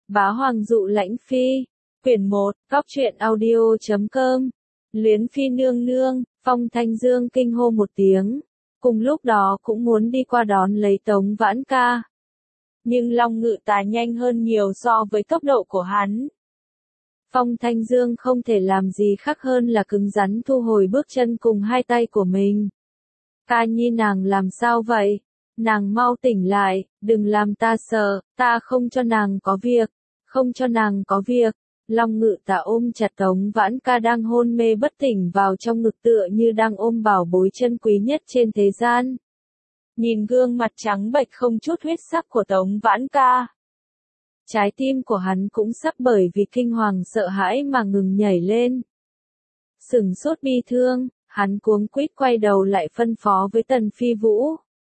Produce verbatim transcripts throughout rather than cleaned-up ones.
Bá Hoàng dụ lãnh phi. Quyển một, Góc truyện audio chấm com. Luyến phi nương nương, Phong Thanh Dương kinh hô một tiếng. Cùng lúc đó cũng muốn đi qua đón lấy Tống Vãn Ca. Nhưng Long Ngự Tà nhanh hơn nhiều so với tốc độ của hắn. Phong Thanh Dương không thể làm gì khác hơn là cứng rắn thu hồi bước chân cùng hai tay của mình. Ca Nhi nàng làm sao vậy? Nàng mau tỉnh lại, đừng làm ta sợ, ta không cho nàng có việc, không cho nàng có việc. Long Ngự Tà ôm chặt Tống Vãn Ca đang hôn mê bất tỉnh vào trong ngực tựa như đang ôm bảo bối chân quý nhất trên thế gian. Nhìn gương mặt trắng bệch không chút huyết sắc của Tống Vãn Ca. Trái tim của hắn cũng sắp bởi vì kinh hoàng sợ hãi mà ngừng nhảy lên. Sửng sốt bi thương, hắn cuống quýt quay đầu lại phân phó với Tần Phi Vũ.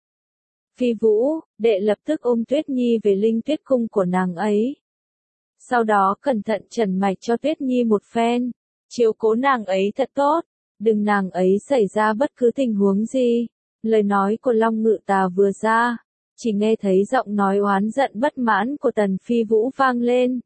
Phi Vũ, đệ lập tức ôm Tuyết Nhi về Linh Tuyết cung của nàng ấy. Sau đó cẩn thận trần mạch cho Tuyết Nhi một phen, chiếu cố nàng ấy thật tốt, đừng nàng ấy xảy ra bất cứ tình huống gì. Lời nói của Long Ngự Tà vừa ra, chỉ nghe thấy giọng nói oán giận bất mãn của Tần Phi Vũ vang lên.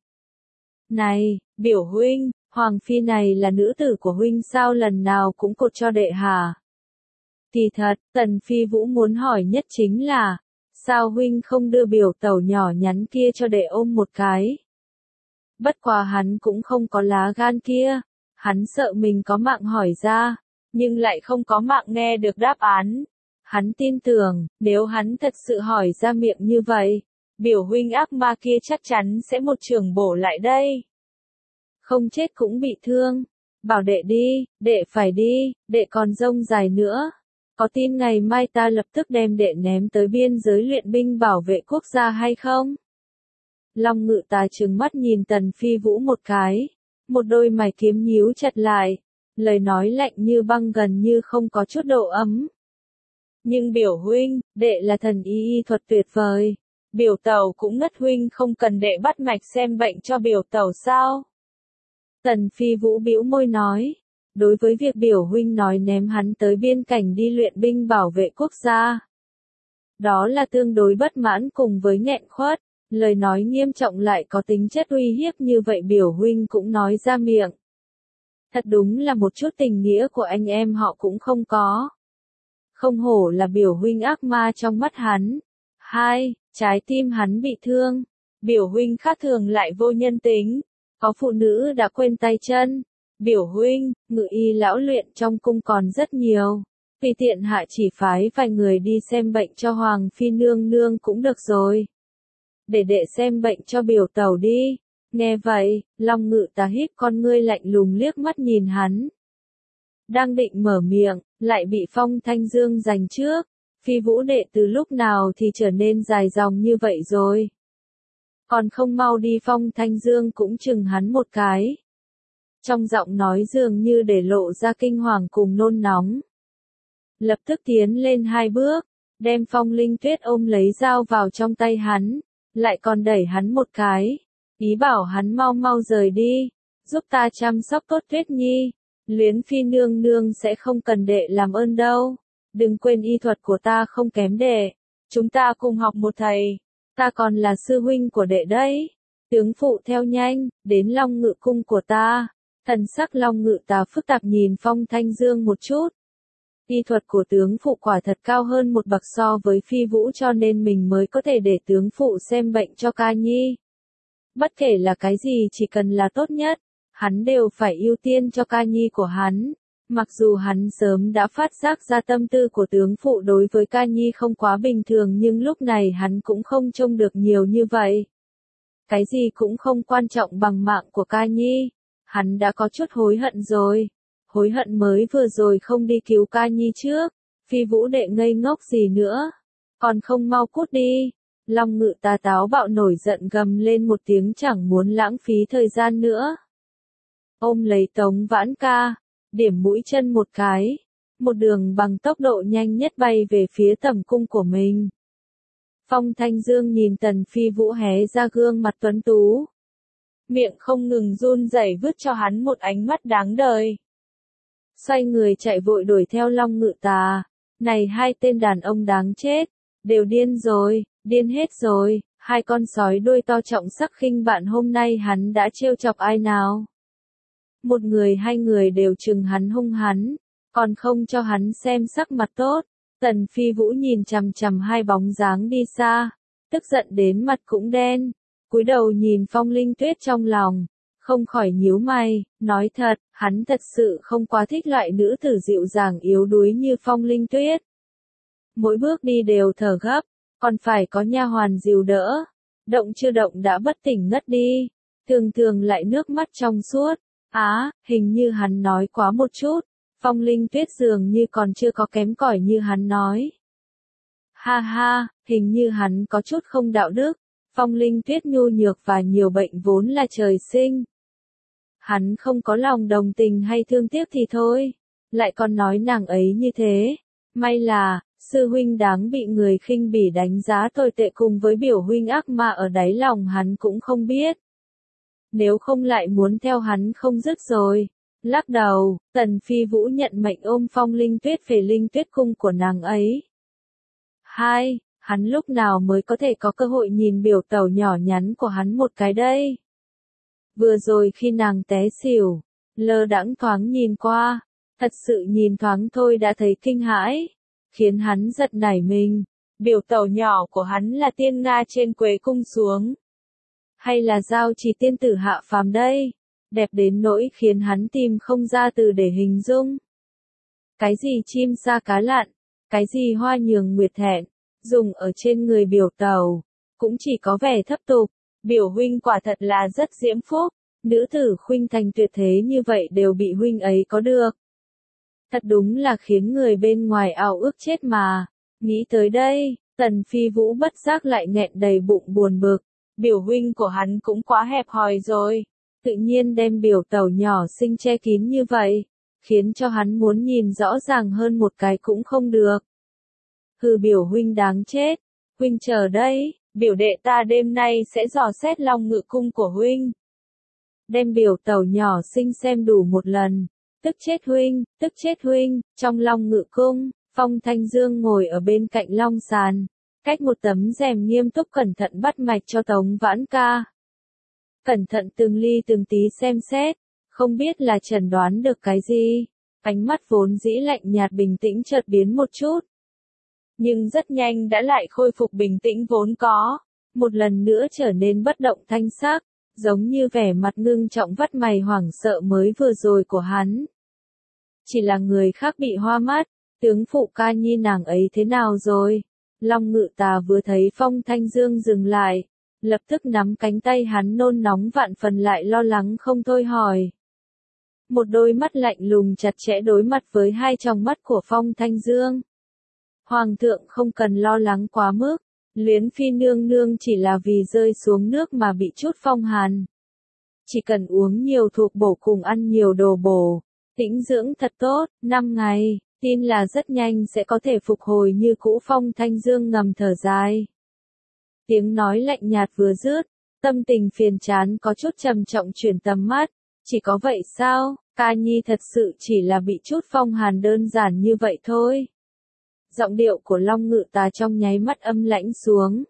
Này, biểu huynh, Hoàng Phi này là nữ tử của huynh sao lần nào cũng cột cho đệ hả? Thì thật, Tần Phi Vũ muốn hỏi nhất chính là, sao huynh không đưa biểu tẩu nhỏ nhắn kia cho đệ ôm một cái? Bất quá hắn cũng không có lá gan kia, hắn sợ mình có mạng hỏi ra, nhưng lại không có mạng nghe được đáp án. Hắn tin tưởng, nếu hắn thật sự hỏi ra miệng như vậy, biểu huynh ác ma kia chắc chắn sẽ một trường bổ lại đây. Không chết cũng bị thương. Bảo đệ đi, đệ phải đi, đệ còn rông dài nữa. Có tin ngày mai ta lập tức đem đệ ném tới biên giới luyện binh bảo vệ quốc gia hay không? Long Ngự Tà trừng mắt nhìn Tần Phi Vũ một cái, một đôi mày kiếm nhíu chặt lại, lời nói lạnh như băng gần như không có chút độ ấm. Nhưng biểu huynh, đệ là thần y y thuật tuyệt vời, biểu tẩu cũng ngất huynh không cần đệ bắt mạch xem bệnh cho biểu tẩu sao? Tần Phi Vũ bĩu môi nói, đối với việc biểu huynh nói ném hắn tới biên cảnh đi luyện binh bảo vệ quốc gia, đó là tương đối bất mãn cùng với nghẹn khuất. Lời nói nghiêm trọng lại có tính chất uy hiếp như vậy biểu huynh cũng nói ra miệng. Thật đúng là một chút tình nghĩa của anh em họ cũng không có. Không hổ là biểu huynh ác ma trong mắt hắn. Hai, trái tim hắn bị thương. Biểu huynh khác thường lại vô nhân tính. Có phụ nữ đã quên tay chân. Biểu huynh, ngự y lão luyện trong cung còn rất nhiều. Vì tiện hạ chỉ phái vài người đi xem bệnh cho Hoàng Phi nương nương cũng được rồi. Để đệ xem bệnh cho biểu tẩu đi. Nghe vậy, Long Ngự Tà hít con ngươi lạnh lùng liếc mắt nhìn hắn. Đang định mở miệng, lại bị Phong Thanh Dương giành trước. Phi Vũ đệ từ lúc nào thì trở nên dài dòng như vậy rồi. Còn không mau đi. Phong Thanh Dương cũng chừng hắn một cái. Trong giọng nói dường như để lộ ra kinh hoàng cùng nôn nóng. Lập tức tiến lên hai bước, đem Phong Linh Tuyết ôm lấy dao vào trong tay hắn. Lại còn đẩy hắn một cái, ý bảo hắn mau mau rời đi, giúp ta chăm sóc tốt Tuyết Nhi, Luyến phi nương nương sẽ không cần đệ làm ơn đâu, đừng quên y thuật của ta không kém đệ, chúng ta cùng học một thầy, ta còn là sư huynh của đệ đấy, tướng phụ theo nhanh, đến Long Ngự cung của ta, thần sắc Long Ngự Tà phức tạp nhìn Phong Thanh Dương một chút. Y thuật của tướng phụ quả thật cao hơn một bậc so với Phi Vũ cho nên mình mới có thể để tướng phụ xem bệnh cho Ca Nhi. Bất kể là cái gì chỉ cần là tốt nhất, hắn đều phải ưu tiên cho Ca Nhi của hắn. Mặc dù hắn sớm đã phát giác ra tâm tư của tướng phụ đối với Ca Nhi không quá bình thường nhưng lúc này hắn cũng không trông được nhiều như vậy. Cái gì cũng không quan trọng bằng mạng của Ca Nhi. Hắn đã có chút hối hận rồi. Hối hận mới vừa rồi không đi cứu Ca Nhi trước. Phi Vũ đệ ngây ngốc gì nữa. Còn không mau cút đi. Long Ngự Tà táo bạo nổi giận gầm lên một tiếng chẳng muốn lãng phí thời gian nữa. Ôm lấy Tống Vãn Ca. Điểm mũi chân một cái. Một đường bằng tốc độ nhanh nhất bay về phía tầm cung của mình. Phong Thanh Dương nhìn Tần Phi Vũ hé ra gương mặt tuấn tú. Miệng không ngừng run rẩy vứt cho hắn một ánh mắt đáng đời. Xoay người chạy vội đuổi theo Long Ngự Tà. Này hai tên đàn ông đáng chết. Đều điên rồi, điên hết rồi. Hai con sói đuôi to trọng sắc khinh bạn hôm nay hắn đã trêu chọc ai nào? Một người hai người đều chừng hắn hung hắn, còn không cho hắn xem sắc mặt tốt. Tần Phi Vũ nhìn chằm chằm hai bóng dáng đi xa, tức giận đến mặt cũng đen, cúi đầu nhìn Phong Linh Tuyết trong lòng, không khỏi nhíu mày, nói thật, hắn thật sự không quá thích loại nữ tử dịu dàng yếu đuối như Phong Linh Tuyết. Mỗi bước đi đều thở gấp, còn phải có nha hoàn dìu đỡ, động chưa động đã bất tỉnh ngất đi, thường thường lại nước mắt trong suốt. Á, hình như hắn nói quá một chút, Phong Linh Tuyết dường như còn chưa có kém cỏi như hắn nói. Ha ha, hình như hắn có chút không đạo đức, Phong Linh Tuyết nhu nhược và nhiều bệnh vốn là trời sinh. Hắn không có lòng đồng tình hay thương tiếc thì thôi, lại còn nói nàng ấy như thế. May là, sư huynh đáng bị người khinh bỉ đánh giá tồi tệ cùng với biểu huynh ác mà ở đáy lòng hắn cũng không biết. Nếu không lại muốn theo hắn không dứt rồi. Lắc đầu, Tần Phi Vũ nhận mệnh ôm Phong Linh Tuyết về Linh Tuyết cung của nàng ấy. Hai, hắn lúc nào mới có thể có cơ hội nhìn biểu tẩu nhỏ nhắn của hắn một cái đây? Vừa rồi khi nàng té xỉu, lơ đãng thoáng nhìn qua, thật sự nhìn thoáng thôi đã thấy kinh hãi, khiến hắn giật nảy mình. Biểu tẩu nhỏ của hắn là tiên Nga trên Quế cung xuống, hay là Giao Trì tiên tử hạ phàm đây? Đẹp đến nỗi khiến hắn tìm không ra từ để hình dung. Cái gì chim sa cá lặn, cái gì hoa nhường nguyệt thẹn, dùng ở trên người biểu tẩu, cũng chỉ có vẻ thấp tục. Biểu huynh quả thật là rất diễm phúc, nữ tử khuynh thành tuyệt thế như vậy đều bị huynh ấy có được. Thật đúng là khiến người bên ngoài ao ước chết mà. Nghĩ tới đây, Tần Phi Vũ bất giác lại nghẹn đầy bụng buồn bực. Biểu huynh của hắn cũng quá hẹp hòi rồi. Tự nhiên đem biểu tẩu nhỏ xinh che kín như vậy, khiến cho hắn muốn nhìn rõ ràng hơn một cái cũng không được. Hừ, biểu huynh đáng chết, huynh chờ đây, biểu đệ ta đêm nay sẽ dò xét Long Ngự cung của huynh. Đem biểu tẩu nhỏ xinh xem đủ một lần, tức chết huynh, tức chết huynh. Trong Long Ngự cung, Phong Thanh Dương ngồi ở bên cạnh long sàn, cách một tấm rèm nghiêm túc cẩn thận bắt mạch cho Tống Vãn Ca. Cẩn thận từng ly từng tí xem xét, không biết là chẩn đoán được cái gì. Ánh mắt vốn dĩ lạnh nhạt bình tĩnh chợt biến một chút, nhưng rất nhanh đã lại khôi phục bình tĩnh vốn có, một lần nữa trở nên bất động thanh sắc, giống như vẻ mặt ngưng trọng vắt mày hoảng sợ mới vừa rồi của hắn. Chỉ là người khác bị hoa mắt, tướng phụ Ca Nhi nàng ấy thế nào rồi? Long Ngự Tà vừa thấy Phong Thanh Dương dừng lại, lập tức nắm cánh tay hắn nôn nóng vạn phần lại lo lắng không thôi hỏi. Một đôi mắt lạnh lùng chặt chẽ đối mặt với hai tròng mắt của Phong Thanh Dương. Hoàng thượng không cần lo lắng quá mức, Luyến Phi nương nương chỉ là vì rơi xuống nước mà bị chút phong hàn. Chỉ cần uống nhiều thuốc bổ cùng ăn nhiều đồ bổ, tĩnh dưỡng thật tốt, năm ngày, tin là rất nhanh sẽ có thể phục hồi như cũ. Phong Thanh Dương ngầm thở dài. Tiếng nói lạnh nhạt vừa dứt, tâm tình phiền chán có chút trầm trọng chuyển tầm mắt. Chỉ có vậy sao, Ca Nhi thật sự chỉ là bị chút phong hàn đơn giản như vậy thôi. Giọng điệu của Long Ngự Tà trong nháy mắt âm lãnh xuống.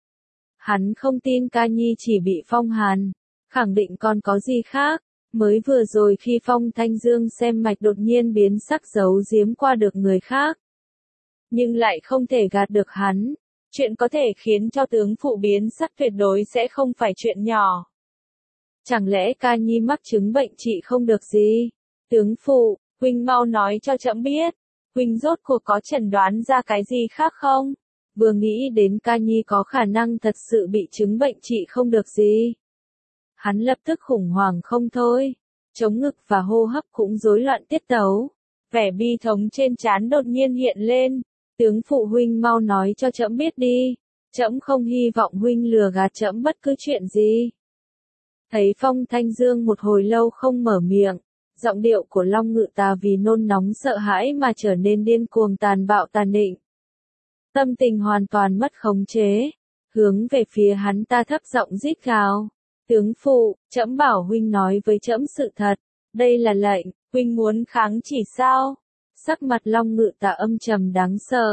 Hắn không tin Ca Nhi chỉ bị phong hàn, khẳng định còn có gì khác. Mới vừa rồi khi Phong Thanh Dương xem mạch đột nhiên biến sắc giấu giếm qua được người khác, nhưng lại không thể gạt được hắn. Chuyện có thể khiến cho tướng phụ biến sắc tuyệt đối sẽ không phải chuyện nhỏ. Chẳng lẽ Ca Nhi mắc chứng bệnh trị không được gì? Tướng phụ, huynh mau nói cho trẫm biết, huynh rốt cuộc có chẩn đoán ra cái gì khác không? Vừa nghĩ đến Ca Nhi có khả năng thật sự bị chứng bệnh trị không được gì, hắn lập tức khủng hoảng không thôi, chống ngực và hô hấp cũng rối loạn tiết tấu, vẻ bi thống trên trán đột nhiên hiện lên. Tướng phụ huynh mau nói cho trẫm biết đi, trẫm không hy vọng huynh lừa gạt trẫm bất cứ chuyện gì. Thấy Phong Thanh Dương một hồi lâu không mở miệng, giọng điệu của Long Ngự Tà vì nôn nóng sợ hãi mà trở nên điên cuồng tàn bạo tàn định. Tâm tình hoàn toàn mất khống chế, hướng về phía hắn ta thấp giọng rít gào. Tướng phụ, trẫm bảo huynh nói với trẫm sự thật, đây là lệnh, huynh muốn kháng chỉ sao? Sắc mặt Long Ngự Tà âm trầm đáng sợ,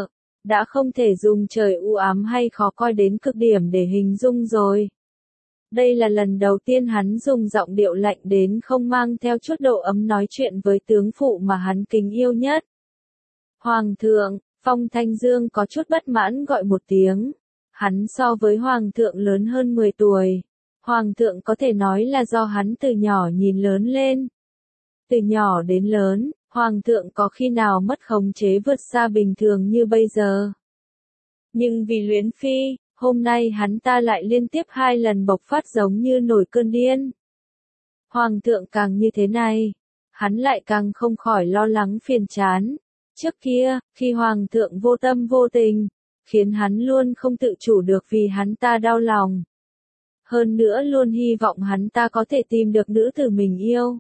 đã không thể dùng trời u ám hay khó coi đến cực điểm để hình dung rồi. Đây là lần đầu tiên hắn dùng giọng điệu lạnh đến không mang theo chút độ ấm nói chuyện với tướng phụ mà hắn kính yêu nhất. Hoàng thượng, Phong Thanh Dương có chút bất mãn gọi một tiếng. Hắn so với Hoàng thượng lớn hơn mười tuổi. Hoàng thượng có thể nói là do hắn từ nhỏ nhìn lớn lên. Từ nhỏ đến lớn, Hoàng thượng có khi nào mất khống chế vượt xa bình thường như bây giờ. Nhưng vì Luyến Phi, hôm nay hắn ta lại liên tiếp hai lần bộc phát giống như nổi cơn điên. Hoàng thượng càng như thế này, hắn lại càng không khỏi lo lắng phiền chán. Trước kia, khi Hoàng thượng vô tâm vô tình, khiến hắn luôn không tự chủ được vì hắn ta đau lòng. Hơn nữa luôn hy vọng hắn ta có thể tìm được nữ tử mình yêu.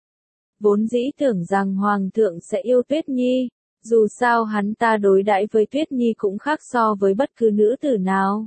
Vốn dĩ tưởng rằng Hoàng thượng sẽ yêu Tuyết Nhi, dù sao hắn ta đối đãi với Tuyết Nhi cũng khác so với bất cứ nữ tử nào.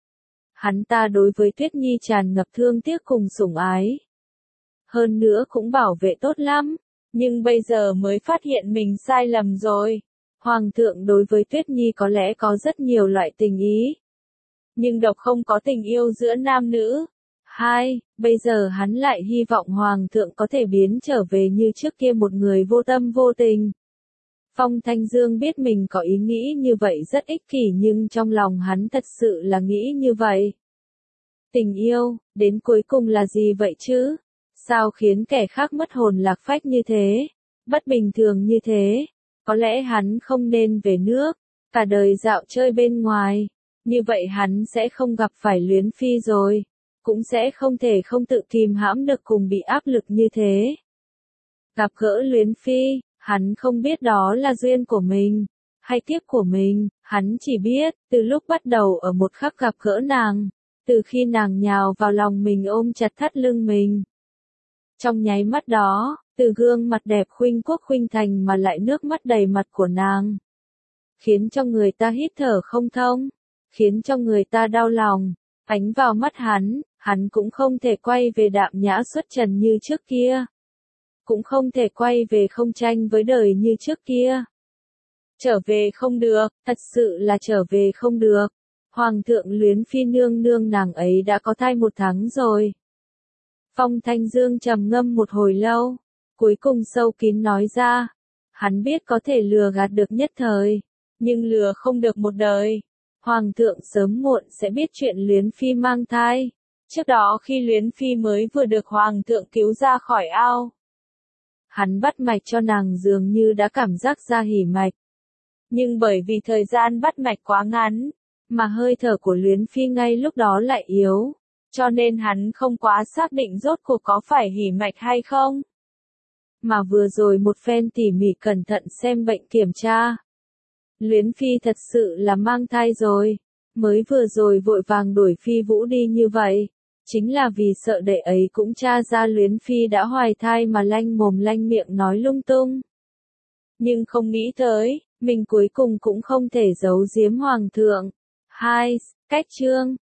Hắn ta đối với Tuyết Nhi tràn ngập thương tiếc cùng sủng ái. Hơn nữa cũng bảo vệ tốt lắm, nhưng bây giờ mới phát hiện mình sai lầm rồi. Hoàng thượng đối với Tuyết Nhi có lẽ có rất nhiều loại tình ý, nhưng độc không có tình yêu giữa nam nữ. Hai, bây giờ hắn lại hy vọng Hoàng thượng có thể biến trở về như trước kia một người vô tâm vô tình. Phong Thanh Dương biết mình có ý nghĩ như vậy rất ích kỷ nhưng trong lòng hắn thật sự là nghĩ như vậy. Tình yêu, đến cuối cùng là gì vậy chứ? Sao khiến kẻ khác mất hồn lạc phách như thế? Bất bình thường như thế? Có lẽ hắn không nên về nước, cả đời dạo chơi bên ngoài. Như vậy hắn sẽ không gặp phải Luyến Phi rồi. Cũng sẽ không thể không tự kìm hãm được cùng bị áp lực như thế. Gặp gỡ Luyến Phi, hắn không biết đó là duyên của mình, hay kiếp của mình, hắn chỉ biết, từ lúc bắt đầu ở một khắc gặp gỡ nàng, từ khi nàng nhào vào lòng mình ôm chặt thắt lưng mình. Trong nháy mắt đó, từ gương mặt đẹp khuynh quốc khuynh thành mà lại nước mắt đầy mặt của nàng, khiến cho người ta hít thở không thông, khiến cho người ta đau lòng. Ánh vào mắt hắn, hắn cũng không thể quay về đạm nhã xuất trần như trước kia. Cũng không thể quay về không tranh với đời như trước kia. Trở về không được, thật sự là trở về không được. Hoàng thượng Luyến Phi nương nương nàng ấy đã có thai một tháng rồi. Phong Thanh Dương trầm ngâm một hồi lâu, cuối cùng sâu kín nói ra. Hắn biết có thể lừa gạt được nhất thời, nhưng lừa không được một đời. Hoàng thượng sớm muộn sẽ biết chuyện Luyến Phi mang thai. Trước đó khi Luyến Phi mới vừa được Hoàng thượng cứu ra khỏi ao, hắn bắt mạch cho nàng dường như đã cảm giác ra hỉ mạch. Nhưng bởi vì thời gian bắt mạch quá ngắn, mà hơi thở của Luyến Phi ngay lúc đó lại yếu, cho nên hắn không quá xác định rốt cuộc có phải hỉ mạch hay không. Mà vừa rồi một phen tỉ mỉ cẩn thận xem bệnh kiểm tra, Luyến Phi thật sự là mang thai rồi. Mới vừa rồi vội vàng đuổi Phi Vũ đi như vậy, chính là vì sợ đệ ấy cũng tra ra Luyến Phi đã hoài thai mà lanh mồm lanh miệng nói lung tung. Nhưng không nghĩ tới, mình cuối cùng cũng không thể giấu giếm Hoàng thượng. Hai, cách chương